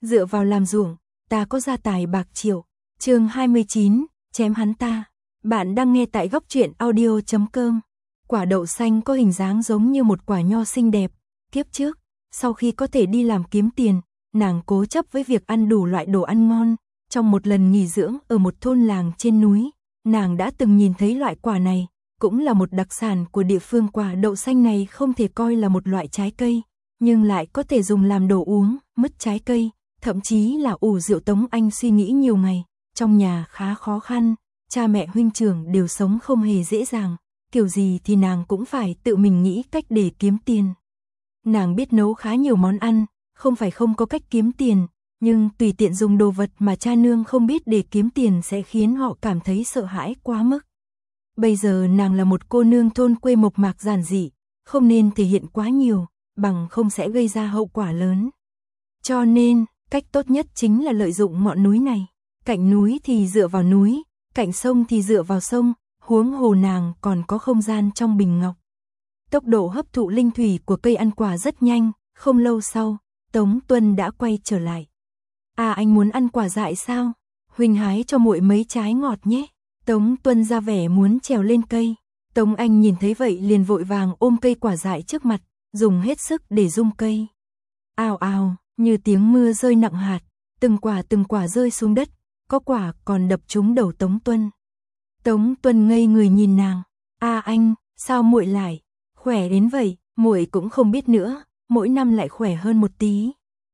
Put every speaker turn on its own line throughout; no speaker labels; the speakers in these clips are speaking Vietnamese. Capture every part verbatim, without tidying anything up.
dựa vào làm ruộng, ta có gia tài bạc triệu. Chương hai mươi chín, chém hắn ta. Bạn đang nghe tại góc truyện audio chấm com. Quả đậu xanh có hình dáng giống như một quả nho xinh đẹp. Kiếp trước, sau khi có thể đi làm kiếm tiền, nàng cố chấp với việc ăn đủ loại đồ ăn ngon. Trong một lần nghỉ dưỡng ở một thôn làng trên núi, nàng đã từng nhìn thấy loại quả này, cũng là một đặc sản của địa phương. Quả đậu xanh này không thể coi là một loại trái cây, nhưng lại có thể dùng làm đồ uống, mứt trái cây, thậm chí là ủ rượu. Tống Anh suy nghĩ nhiều ngày, trong nhà khá khó khăn, cha mẹ huynh trưởng đều sống không hề dễ dàng, kiểu gì thì nàng cũng phải tự mình nghĩ cách để kiếm tiền. Nàng biết nấu khá nhiều món ăn, không phải không có cách kiếm tiền, nhưng tùy tiện dùng đồ vật mà cha nương không biết để kiếm tiền sẽ khiến họ cảm thấy sợ hãi quá mức. Bây giờ nàng là một cô nương thôn quê mộc mạc giản dị, không nên thể hiện quá nhiều, bằng không sẽ gây ra hậu quả lớn. Cho nên, cách tốt nhất chính là lợi dụng ngọn núi này. Cạnh núi thì dựa vào núi, cạnh sông thì dựa vào sông, huống hồ nàng còn có không gian trong bình ngọc. Tốc độ hấp thụ linh thủy của cây ăn quả rất nhanh, không lâu sau, Tống Tuân đã quay trở lại. À, anh muốn ăn quả dại sao? Huynh hái cho muội mấy trái ngọt nhé. Tống Tuân ra vẻ muốn trèo lên cây. Tống Anh nhìn thấy vậy liền vội vàng ôm cây quả dại trước mặt, dùng hết sức để rung cây. Ào ào, như tiếng mưa rơi nặng hạt, từng quả từng quả rơi xuống đất, có quả còn đập trúng đầu Tống Tuân. Tống Tuân ngây người nhìn nàng. À anh, sao muội lại khỏe đến vậy? Muội cũng không biết nữa, mỗi năm lại khỏe hơn một tí.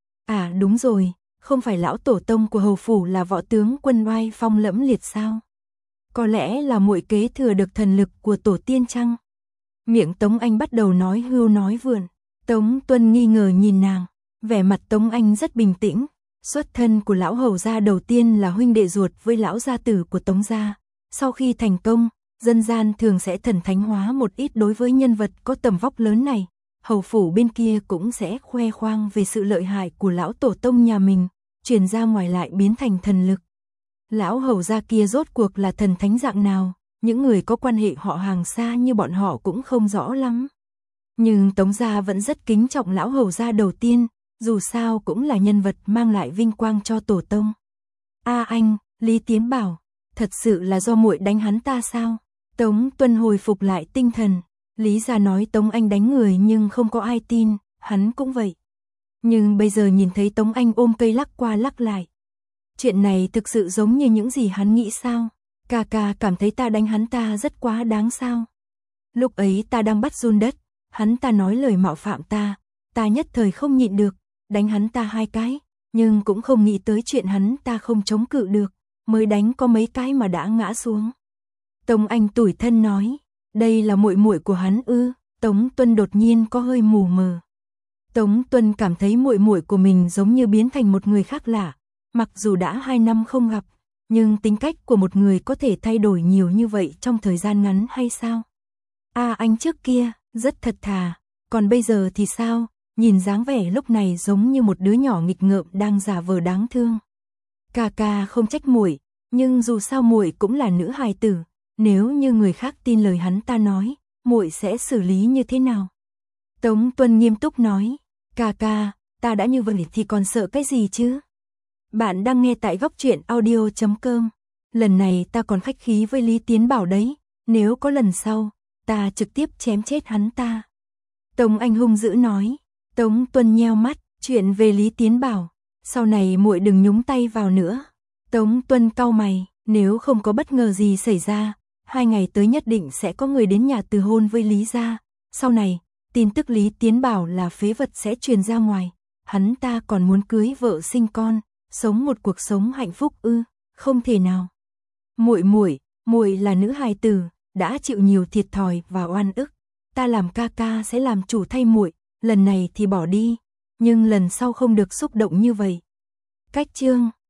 À đúng rồi, không phải lão tổ tông của hầu phủ là võ tướng quân oai phong lẫm liệt sao? Có lẽ là muội kế thừa được thần lực của tổ tiên chăng? Miệng Tống Anh bắt đầu nói hưu nói vượn. Tống Tuân nghi ngờ nhìn nàng, vẻ mặt Tống Anh rất bình tĩnh. Xuất thân của lão hầu gia đầu tiên là huynh đệ ruột với lão gia tử của Tống gia. Sau khi thành công, dân gian thường sẽ thần thánh hóa một ít đối với nhân vật có tầm vóc lớn này. Hầu phủ bên kia cũng sẽ khoe khoang về sự lợi hại của lão tổ tông nhà mình, truyền ra ngoài lại biến thành thần lực. Lão hầu gia kia rốt cuộc là thần thánh dạng nào, những người có quan hệ họ hàng xa như bọn họ cũng không rõ lắm. Nhưng Tống gia vẫn rất kính trọng lão hầu gia đầu tiên, dù sao cũng là nhân vật mang lại vinh quang cho tổ tông. A anh, Lý Tiến bảo, thật sự là do muội đánh hắn ta sao? Tống Tuân hồi phục lại tinh thần. Lý gia nói Tống Anh đánh người nhưng không có ai tin, hắn cũng vậy. Nhưng bây giờ nhìn thấy Tống Anh ôm cây lắc qua lắc lại. Chuyện này thực sự giống như những gì hắn nghĩ sao? Ca ca cảm thấy ta đánh hắn ta rất quá đáng sao? Lúc ấy ta đang bắt run đất, hắn ta nói lời mạo phạm ta, ta nhất thời không nhịn được, đánh hắn ta hai cái, nhưng cũng không nghĩ tới chuyện hắn ta không chống cự được, mới đánh có mấy cái mà đã ngã xuống. Tống Anh tủi thân nói, đây là muội muội của hắn ư? Tống Tuân đột nhiên có hơi mù mờ. Tống Tuân cảm thấy muội muội của mình giống như biến thành một người khác lạ, mặc dù đã hai năm không gặp, nhưng tính cách của một người có thể thay đổi nhiều như vậy trong thời gian ngắn hay sao? À anh trước kia, rất thật thà, còn bây giờ thì sao? Nhìn dáng vẻ lúc này giống như một đứa nhỏ nghịch ngợm đang giả vờ đáng thương. Ca ca không trách muội, nhưng dù sao muội cũng là nữ hài tử, nếu như người khác tin lời hắn ta nói, muội sẽ xử lý như thế nào? Tống Tuân nghiêm túc nói, ca ca, ta đã như vậy thì còn sợ cái gì chứ? Bạn đang nghe tại góc truyện audio chấm com. Lần này ta còn khách khí với Lý Tiến bảo đấy, nếu có lần sau, ta trực tiếp chém chết hắn ta. Tống Anh hung dữ nói. Tống Tuân nheo mắt, chuyện về Lý Tiến bảo, sau này muội đừng nhúng tay vào nữa. Tống Tuân cau mày, nếu không có bất ngờ gì xảy ra, hai ngày tới nhất định sẽ có người đến nhà từ hôn với Lý gia. Sau này, tin tức Lý Tiến bảo là phế vật sẽ truyền ra ngoài, hắn ta còn muốn cưới vợ sinh con, sống một cuộc sống hạnh phúc ư? Không thể nào. Muội muội, muội là nữ hài tử, đã chịu nhiều thiệt thòi và oan ức, ta làm ca ca sẽ làm chủ thay muội, lần này thì bỏ đi, nhưng lần sau không được xúc động như vậy. Cách chương